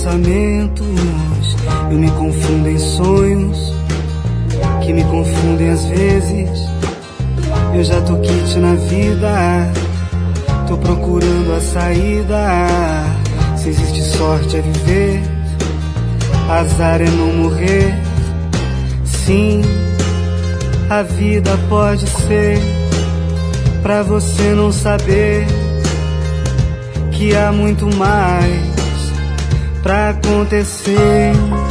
pensamentos. Eu me confundo em sonhos que me confundem às vezes. Eu já tô quente na vida, tô procurando a saída. Se existe sorte é viver, azar é não morrer. Sim, a vida pode ser pra você não saber que há muito mais pra acontecer.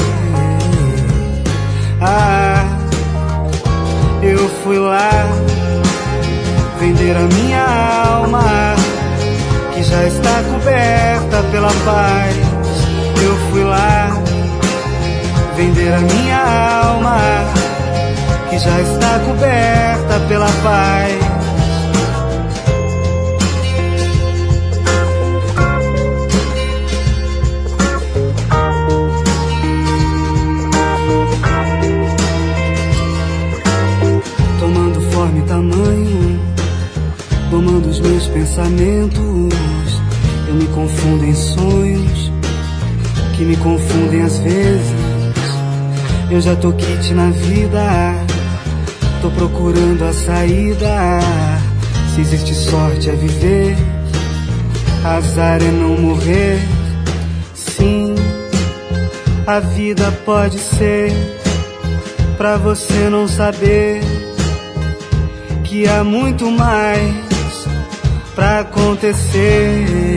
Eu fui lá vender a minha alma, que já está coberta pela paz. Eu fui lá vender a minha alma, que já está coberta pela paz. Tomando forma e tamanho, domando os meus pensamentos. Eu me confundo em sonhos que me confundem às vezes. Eu já tô quente na vida, tô procurando a saída. Se existe sorte é viver, azar é não morrer. Sim, a vida pode ser pra você não saber que há muito mais pra acontecer.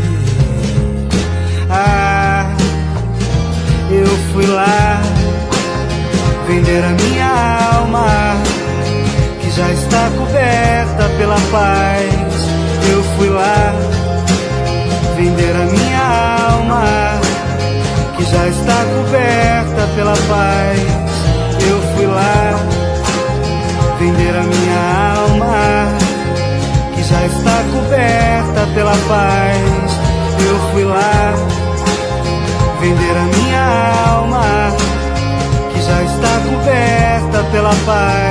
Eu fui lá vender a minha alma, que já está coberta pela paz. Eu fui lá vender a minha alma, que já está coberta pela paz. Eu fui lá vender a minha alma, que já está coberta pela paz. Eu fui lá vender a minha alma, que já está coberta pela paz.